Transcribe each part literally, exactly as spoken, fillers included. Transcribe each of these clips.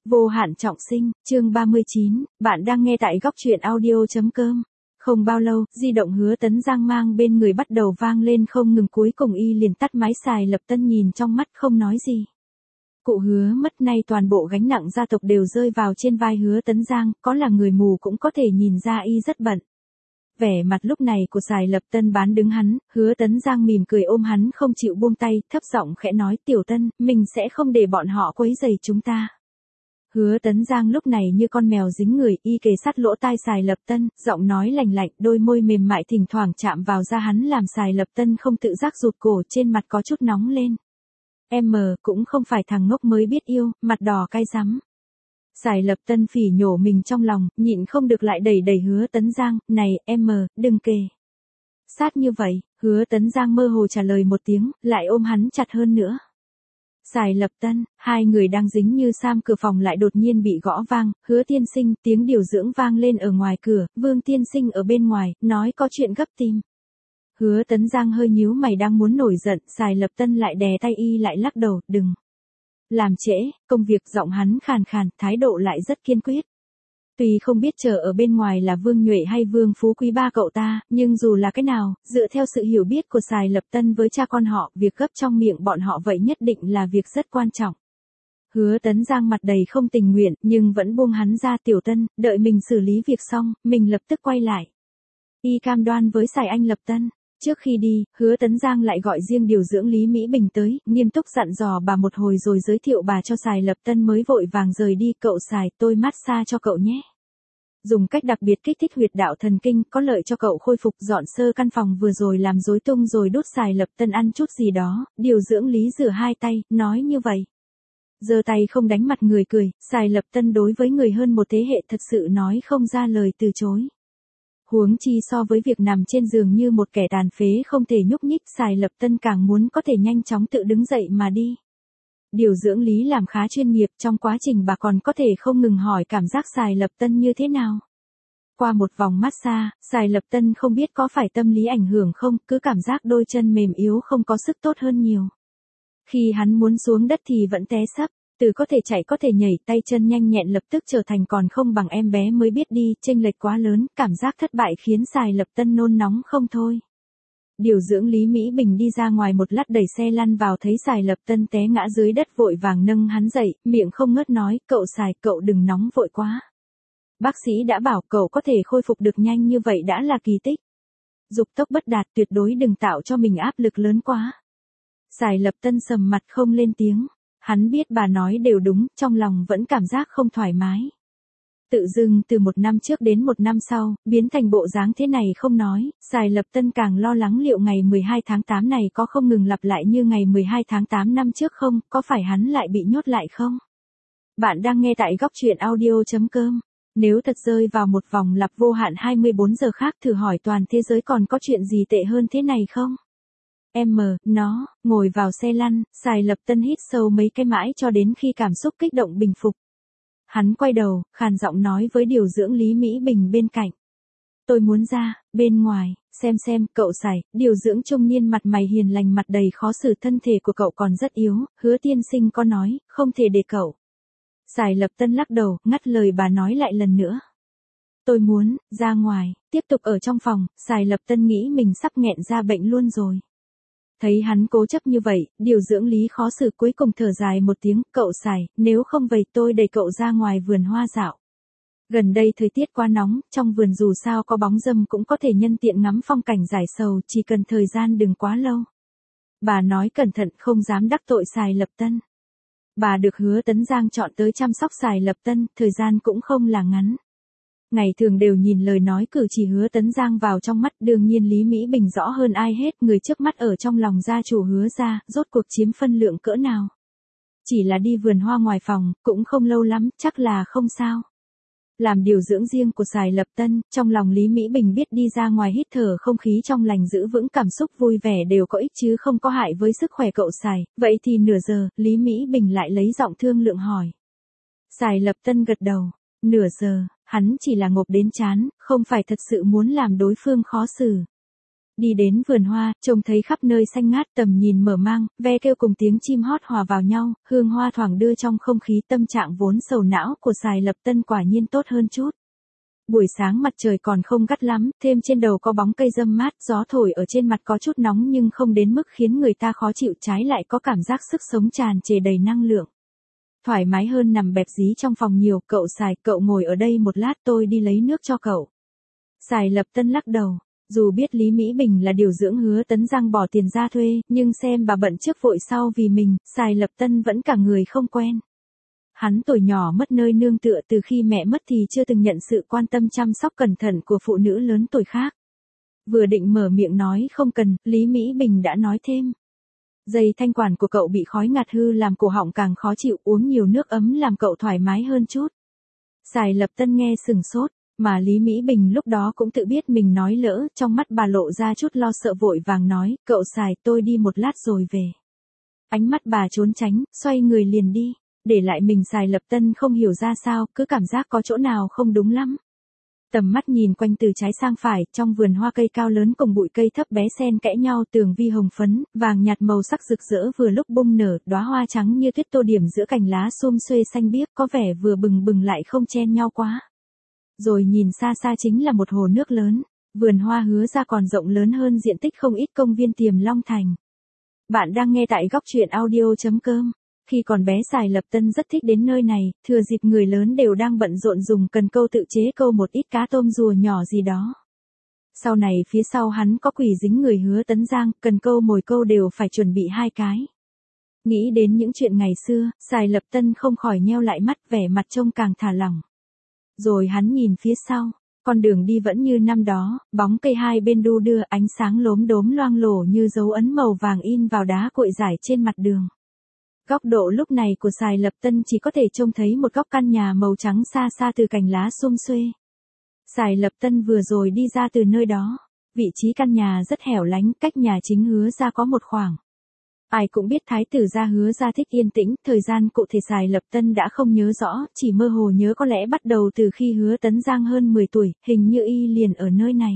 Vô hạn trọng sinh, chương ba mươi chín, bạn đang nghe tại góc truyện audio.com. Không bao lâu, di động Hứa Tấn Giang mang bên người bắt đầu vang lên không ngừng, cuối cùng y liền tắt máy xài Lập Tân nhìn trong mắt không nói gì. Cụ Hứa mất, nay toàn bộ gánh nặng gia tộc đều rơi vào trên vai Hứa Tấn Giang, có là người mù cũng có thể nhìn ra y rất bận. Vẻ mặt lúc này của Sài Lập Tân bán đứng hắn, Hứa Tấn Giang mỉm cười ôm hắn không chịu buông tay, thấp giọng khẽ nói, Tiểu Tân, mình sẽ không để bọn họ quấy rầy chúng ta. Hứa Tấn Giang lúc này như con mèo dính người, y kề sát lỗ tai Sài Lập Tân, giọng nói lành lạnh, đôi môi mềm mại thỉnh thoảng chạm vào da hắn làm Sài Lập Tân không tự giác rụt cổ, trên mặt có chút nóng lên. Em mờ, cũng không phải thằng ngốc mới biết yêu, mặt đỏ cay rắm. Sài Lập Tân phỉ nhổ mình trong lòng, nhịn không được lại đẩy đẩy Hứa Tấn Giang, này, em mờ, đừng kề sát như vậy. Hứa Tấn Giang mơ hồ trả lời một tiếng, lại ôm hắn chặt hơn nữa. Sài Lập Tân, hai người đang dính như sam, cửa phòng lại đột nhiên bị gõ vang, Hứa tiên sinh, tiếng điều dưỡng vang lên ở ngoài cửa, Vương tiên sinh ở bên ngoài, nói có chuyện gấp tìm. Hứa Tấn Giang hơi nhíu mày đang muốn nổi giận, Sài Lập Tân lại đè tay y lại lắc đầu, đừng làm trễ, công việc, giọng hắn khàn khàn, thái độ lại rất kiên quyết. Tuy không biết chờ ở bên ngoài là Vương Nhuệ hay Vương Phú Quý ba cậu ta, nhưng dù là cái nào, dựa theo sự hiểu biết của Sài Lập Tân với cha con họ, việc gấp trong miệng bọn họ vậy nhất định là việc rất quan trọng. Hứa Tấn Giang mặt đầy không tình nguyện, nhưng vẫn buông hắn ra, Tiểu Tân, đợi mình xử lý việc xong, mình lập tức quay lại. Y cam đoan với Sài anh Lập Tân. Trước khi đi, Hứa Tấn Giang lại gọi riêng điều dưỡng Lý Mỹ Bình tới, nghiêm túc dặn dò bà một hồi rồi giới thiệu bà cho Sài Lập Tân mới vội vàng rời đi, cậu Sài, tôi massage cho cậu nhé. Dùng cách đặc biệt kích thích huyệt đạo thần kinh, có lợi cho cậu khôi phục, dọn sơ căn phòng vừa rồi làm rối tung rồi đút Sài Lập Tân ăn chút gì đó, điều dưỡng Lý rửa hai tay, nói như vậy. Giơ tay không đánh mặt người cười, Sài Lập Tân đối với người hơn một thế hệ thật sự nói không ra lời từ chối. Huống chi so với việc nằm trên giường như một kẻ tàn phế không thể nhúc nhích, Sài Lập Tân càng muốn có thể nhanh chóng tự đứng dậy mà đi. Điều dưỡng Lý làm khá chuyên nghiệp, trong quá trình bà còn có thể không ngừng hỏi cảm giác Sài Lập Tân như thế nào. Qua một vòng massage, Sài Lập Tân không biết có phải tâm lý ảnh hưởng không, cứ cảm giác đôi chân mềm yếu không có sức tốt hơn nhiều. Khi hắn muốn xuống đất thì vẫn té sấp. Từ có thể chạy có thể nhảy, tay chân nhanh nhẹn lập tức trở thành còn không bằng em bé mới biết đi, chênh lệch quá lớn, cảm giác thất bại khiến Sài Lập Tân nôn nóng không thôi. Điều dưỡng Lý Mỹ Bình đi ra ngoài một lát đẩy xe lăn vào thấy Sài Lập Tân té ngã dưới đất vội vàng nâng hắn dậy, miệng không ngớt nói, cậu Sài, cậu đừng nóng vội quá. Bác sĩ đã bảo cậu có thể khôi phục được nhanh như vậy đã là kỳ tích. Dục tốc bất đạt, tuyệt đối đừng tạo cho mình áp lực lớn quá. Sài Lập Tân sầm mặt không lên tiếng. Hắn biết bà nói đều đúng, trong lòng vẫn cảm giác không thoải mái. Tự dưng từ một năm trước đến một năm sau, biến thành bộ dáng thế này không nói, Sài Lập Tân càng lo lắng liệu ngày mười hai tháng tám này có không ngừng lặp lại như ngày mười hai tháng tám năm trước không, có phải hắn lại bị nhốt lại không? Bạn đang nghe tại góc truyện audio.com. Nếu thật rơi vào một vòng lặp vô hạn hai mươi bốn giờ khác, thử hỏi toàn thế giới còn có chuyện gì tệ hơn thế này không? Em mờ, nó, ngồi vào xe lăn, Sài Lập Tân hít sâu mấy cái mãi cho đến khi cảm xúc kích động bình phục. Hắn quay đầu, khàn giọng nói với điều dưỡng Lý Mỹ Bình bên cạnh. Tôi muốn ra, bên ngoài, xem xem, cậu Sài, điều dưỡng trung niên mặt mày hiền lành mặt đầy khó xử, thân thể của cậu còn rất yếu, Hứa tiên sinh có nói, không thể để cậu. Sài Lập Tân lắc đầu, ngắt lời bà nói lại lần nữa. Tôi muốn, ra ngoài, tiếp tục ở trong phòng, Sài Lập Tân nghĩ mình sắp nghẹn ra bệnh luôn rồi. Thấy hắn cố chấp như vậy, điều dưỡng Lý khó xử cuối cùng thở dài một tiếng, cậu Sài, nếu không vậy tôi đẩy cậu ra ngoài vườn hoa dạo. Gần đây thời tiết quá nóng, trong vườn dù sao có bóng râm cũng có thể nhân tiện ngắm phong cảnh giải sầu, chỉ cần thời gian đừng quá lâu. Bà nói cẩn thận không dám đắc tội Sài Lập Tân. Bà được Hứa Tấn Giang chọn tới chăm sóc Sài Lập Tân, thời gian cũng không là ngắn. Ngày thường đều nhìn lời nói cử chỉ Hứa Tấn Giang vào trong mắt, đương nhiên Lý Mỹ Bình rõ hơn ai hết, người trước mắt ở trong lòng gia chủ Hứa gia, rốt cuộc chiếm phân lượng cỡ nào. Chỉ là đi vườn hoa ngoài phòng, cũng không lâu lắm, chắc là không sao. Làm điều dưỡng riêng của Sài Lập Tân, trong lòng Lý Mỹ Bình biết đi ra ngoài hít thở không khí trong lành, giữ vững cảm xúc vui vẻ đều có ích chứ không có hại với sức khỏe cậu Sài, vậy thì nửa giờ, Lý Mỹ Bình lại lấy giọng thương lượng hỏi. Sài Lập Tân gật đầu, nửa giờ. Hắn chỉ là ngộp đến chán, không phải thật sự muốn làm đối phương khó xử. Đi đến vườn hoa, trông thấy khắp nơi xanh ngát, tầm nhìn mở mang, ve kêu cùng tiếng chim hót hòa vào nhau, hương hoa thoảng đưa trong không khí, tâm trạng vốn sầu não của Sài Lập Tân quả nhiên tốt hơn chút. Buổi sáng mặt trời còn không gắt lắm, thêm trên đầu có bóng cây râm mát, gió thổi ở trên mặt có chút nóng nhưng không đến mức khiến người ta khó chịu, trái lại có cảm giác sức sống tràn trề đầy năng lượng. Thoải mái hơn nằm bẹp dí trong phòng nhiều. Cậu Sài, cậu ngồi ở đây một lát tôi đi lấy nước cho cậu. Sài Lập Tân lắc đầu. Dù biết Lý Mỹ Bình là điều dưỡng Hứa Tấn Giang bỏ tiền ra thuê, nhưng xem bà bận trước vội sau vì mình, Sài Lập Tân vẫn cả người không quen. Hắn tuổi nhỏ mất nơi nương tựa, từ khi mẹ mất thì chưa từng nhận sự quan tâm chăm sóc cẩn thận của phụ nữ lớn tuổi khác. Vừa định mở miệng nói không cần, Lý Mỹ Bình đã nói thêm. Dây thanh quản của cậu bị khói ngạt hư làm cổ họng càng khó chịu, uống nhiều nước ấm làm cậu thoải mái hơn chút. Sài Lập Tân nghe sừng sốt, mà Lý Mỹ Bình lúc đó cũng tự biết mình nói lỡ, trong mắt bà lộ ra chút lo sợ vội vàng nói, cậu Sài tôi đi một lát rồi về. Ánh mắt bà trốn tránh, xoay người liền đi, để lại mình. Sài Lập Tân không hiểu ra sao, cứ cảm giác có chỗ nào không đúng lắm. Tầm mắt nhìn quanh từ trái sang phải, trong vườn hoa cây cao lớn cùng bụi cây thấp bé xen kẽ nhau, tường vi hồng phấn, vàng nhạt màu sắc rực rỡ vừa lúc bung nở, đóa hoa trắng như tuyết tô điểm giữa cành lá xum xuê xanh biếc, có vẻ vừa bừng bừng lại không chen nhau quá. Rồi nhìn xa xa chính là một hồ nước lớn, vườn hoa Hứa ra còn rộng lớn hơn diện tích không ít công viên Tiềm Long Thành. Bạn đang nghe tại góc truyện audio chấm com. Khi còn bé Sài Lập Tân rất thích đến nơi này, thừa dịp người lớn đều đang bận rộn dùng cần câu tự chế câu một ít cá tôm rùa nhỏ gì đó. Sau này phía sau hắn có quỷ dính người Hứa Tấn Giang, cần câu mồi câu đều phải chuẩn bị hai cái. Nghĩ đến những chuyện ngày xưa, Sài Lập Tân không khỏi nheo lại mắt, vẻ mặt trông càng thả lỏng. Rồi hắn nhìn phía sau, con đường đi vẫn như năm đó, bóng cây hai bên đu đưa, ánh sáng lốm đốm loang lổ như dấu ấn màu vàng in vào đá cuội rải trên mặt đường. Góc độ lúc này của Sài Lập Tân chỉ có thể trông thấy một góc căn nhà màu trắng xa xa từ cành lá xum xuê. Sài Lập Tân vừa rồi đi ra từ nơi đó, vị trí căn nhà rất hẻo lánh, cách nhà chính Hứa ra có một khoảng. Ai cũng biết thái tử gia Hứa ra thích yên tĩnh, thời gian cụ thể Sài Lập Tân đã không nhớ rõ, chỉ mơ hồ nhớ có lẽ bắt đầu từ khi Hứa Tấn Giang hơn mười tuổi, hình như y liền ở nơi này.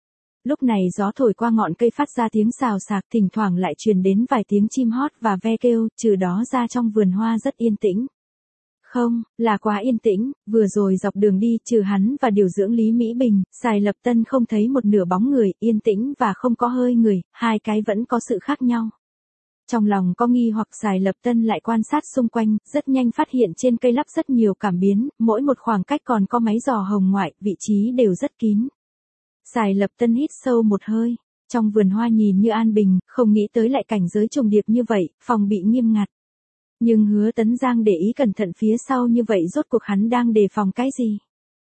Lúc này gió thổi qua ngọn cây phát ra tiếng xào xạc, thỉnh thoảng lại truyền đến vài tiếng chim hót và ve kêu, trừ đó ra trong vườn hoa rất yên tĩnh. Không, là quá yên tĩnh, vừa rồi dọc đường đi, trừ hắn và điều dưỡng Lý Mỹ Bình, Sài Lập Tân không thấy một nửa bóng người, yên tĩnh và không có hơi người, hai cái vẫn có sự khác nhau. Trong lòng có nghi hoặc, Sài Lập Tân lại quan sát xung quanh, rất nhanh phát hiện trên cây lắp rất nhiều cảm biến, mỗi một khoảng cách còn có máy dò hồng ngoại, vị trí đều rất kín. Sài Lập Tân hít sâu một hơi, trong vườn hoa nhìn như an bình, không nghĩ tới lại cảnh giới trùng điệp như vậy, phòng bị nghiêm ngặt. Nhưng Hứa Tấn Giang để ý cẩn thận phía sau như vậy, rốt cuộc hắn đang đề phòng cái gì?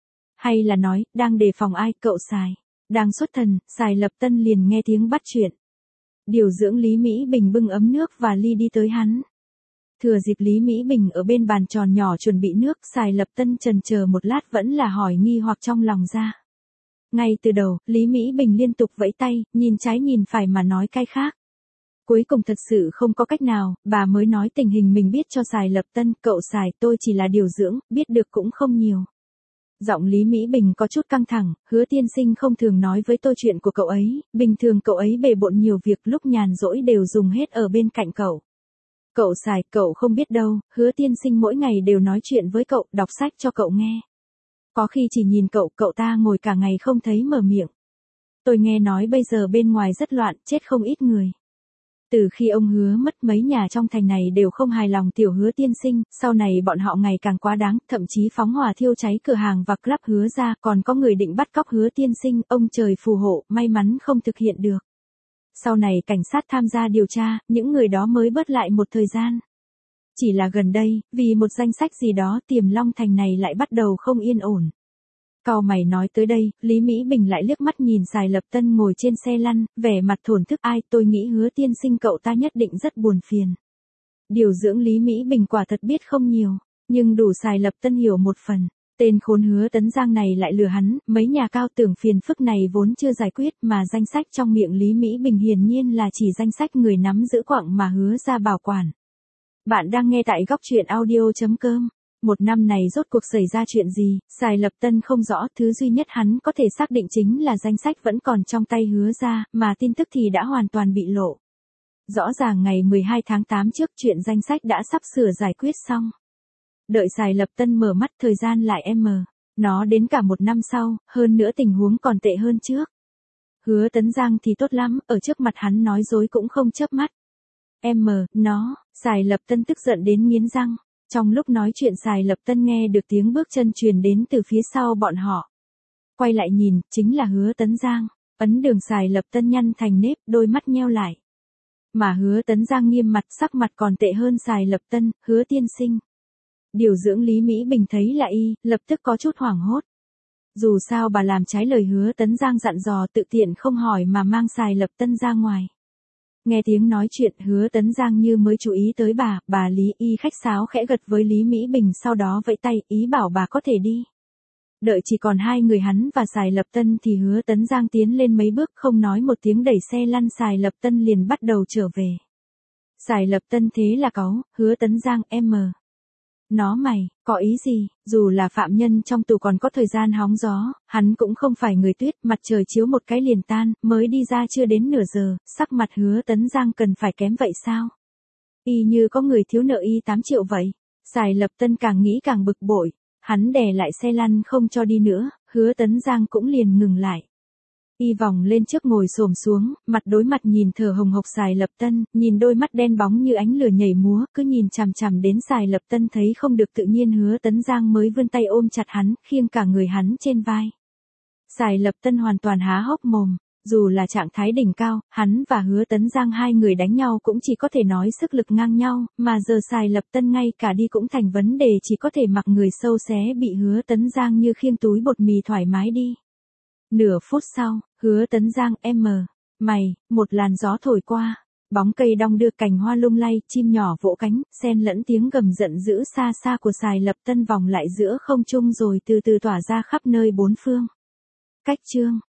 Hay là nói, đang đề phòng ai? Cậu Sài đang xuất thần, Sài Lập Tân liền nghe tiếng bắt chuyện. Điều dưỡng Lý Mỹ Bình bưng ấm nước và ly đi tới hắn. Thừa dịp Lý Mỹ Bình ở bên bàn tròn nhỏ chuẩn bị nước, Sài Lập Tân chần chờ một lát vẫn là hỏi nghi hoặc trong lòng ra. Ngay từ đầu, Lý Mỹ Bình liên tục vẫy tay, nhìn trái nhìn phải mà nói cái khác. Cuối cùng thật sự không có cách nào, bà mới nói tình hình mình biết cho Sài Lập Tân, cậu Sài tôi chỉ là điều dưỡng, biết được cũng không nhiều. Giọng Lý Mỹ Bình có chút căng thẳng, Hứa tiên sinh không thường nói với tôi chuyện của cậu ấy, bình thường cậu ấy bề bộn nhiều việc, lúc nhàn rỗi đều dùng hết ở bên cạnh cậu. Cậu Sài, cậu không biết đâu, Hứa tiên sinh mỗi ngày đều nói chuyện với cậu, đọc sách cho cậu nghe. Có khi chỉ nhìn cậu, cậu ta ngồi cả ngày không thấy mở miệng. Tôi nghe nói bây giờ bên ngoài rất loạn, chết không ít người. Từ khi ông Hứa mất, mấy nhà trong thành này đều không hài lòng tiểu Hứa tiên sinh, sau này bọn họ ngày càng quá đáng, thậm chí phóng hỏa thiêu cháy cửa hàng và club Hứa ra, còn có người định bắt cóc Hứa tiên sinh, ông trời phù hộ, may mắn không thực hiện được. Sau này cảnh sát tham gia điều tra, những người đó mới bớt lại một thời gian. Chỉ là gần đây, vì một danh sách gì đó, Tiềm Long Thành này lại bắt đầu không yên ổn. Cau mày nói tới đây, Lý Mỹ Bình lại liếc mắt nhìn Sài Lập Tân ngồi trên xe lăn, vẻ mặt thổn thức. Ai, tôi nghĩ Hứa tiên sinh cậu ta nhất định rất buồn phiền. Điều dưỡng Lý Mỹ Bình quả thật biết không nhiều, nhưng đủ Sài Lập Tân hiểu một phần. Tên khốn Hứa Tấn Giang này lại lừa hắn, mấy nhà cao tường phiền phức này vốn chưa giải quyết, mà danh sách trong miệng Lý Mỹ Bình hiển nhiên là chỉ danh sách người nắm giữ quặng mà Hứa ra bảo quản. Bạn đang nghe tại góc truyện audio chấm com. Một năm này rốt cuộc xảy ra chuyện gì, Sài Lập Tân không rõ, thứ duy nhất hắn có thể xác định chính là danh sách vẫn còn trong tay Hứa ra, mà tin tức thì đã hoàn toàn bị lộ. Rõ ràng ngày mười hai tháng tám trước chuyện danh sách đã sắp sửa giải quyết xong. Đợi Sài Lập Tân mở mắt thời gian lại em mờ. Nó đến cả một năm sau, hơn nữa tình huống còn tệ hơn trước. Hứa Tấn Giang thì tốt lắm, ở trước mặt hắn nói dối cũng không chớp mắt. Em mờ, nó, Sài Lập Tân tức giận đến nghiến răng. Trong lúc nói chuyện Sài Lập Tân nghe được tiếng bước chân truyền đến từ phía sau bọn họ. Quay lại nhìn, chính là Hứa Tấn Giang. Ấn đường Sài Lập Tân nhăn thành nếp, đôi mắt nheo lại. Mà Hứa Tấn Giang nghiêm mặt, sắc mặt còn tệ hơn Sài Lập Tân, Hứa tiên sinh. Điều dưỡng Lý Mỹ Bình thấy là y, lập tức có chút hoảng hốt. Dù sao bà làm trái lời Hứa Tấn Giang dặn dò, tự tiện không hỏi mà mang Sài Lập Tân ra ngoài. Nghe tiếng nói chuyện, Hứa Tấn Giang như mới chú ý tới bà, bà Lý, y khách sáo khẽ gật với Lý Mỹ Bình, sau đó vẫy tay, ý bảo bà có thể đi. Đợi chỉ còn hai người hắn và Sài Lập Tân thì Hứa Tấn Giang tiến lên mấy bước, không nói một tiếng đẩy xe lăn Sài Lập Tân liền bắt đầu trở về. Sài Lập Tân thế là cáu, Hứa Tấn Giang, em mờ. Nó mày, có ý gì, dù là phạm nhân trong tù còn có thời gian hóng gió, hắn cũng không phải người tuyết, mặt trời chiếu một cái liền tan, mới đi ra chưa đến nửa giờ, sắc mặt Hứa Tấn Giang cần phải kém vậy sao? Y như có người thiếu nợ y tám triệu vậy. Sài Lập Tân càng nghĩ càng bực bội, hắn đè lại xe lăn không cho đi nữa, Hứa Tấn Giang cũng liền ngừng lại. Y vòng lên trước ngồi xổm xuống, mặt đối mặt nhìn thở hồng hộc Sài Lập Tân, nhìn đôi mắt đen bóng như ánh lửa nhảy múa, cứ nhìn chằm chằm đến Sài Lập Tân thấy không được tự nhiên Hứa Tấn Giang mới vươn tay ôm chặt hắn, khiêng cả người hắn trên vai. Sài Lập Tân hoàn toàn há hốc mồm, dù là trạng thái đỉnh cao, hắn và Hứa Tấn Giang hai người đánh nhau cũng chỉ có thể nói sức lực ngang nhau, mà giờ Sài Lập Tân ngay cả đi cũng thành vấn đề, chỉ có thể mặc người sâu xé bị Hứa Tấn Giang như khiêng túi bột mì thoải mái đi. Nửa phút sau, Hứa Tấn Giang, em mờ, mày, một làn gió thổi qua, bóng cây đong đưa cành hoa lung lay, chim nhỏ vỗ cánh, xen lẫn tiếng gầm giận dữ xa xa của Sài Lập Tân vòng lại giữa không trung rồi từ từ tỏa ra khắp nơi bốn phương. Cách chương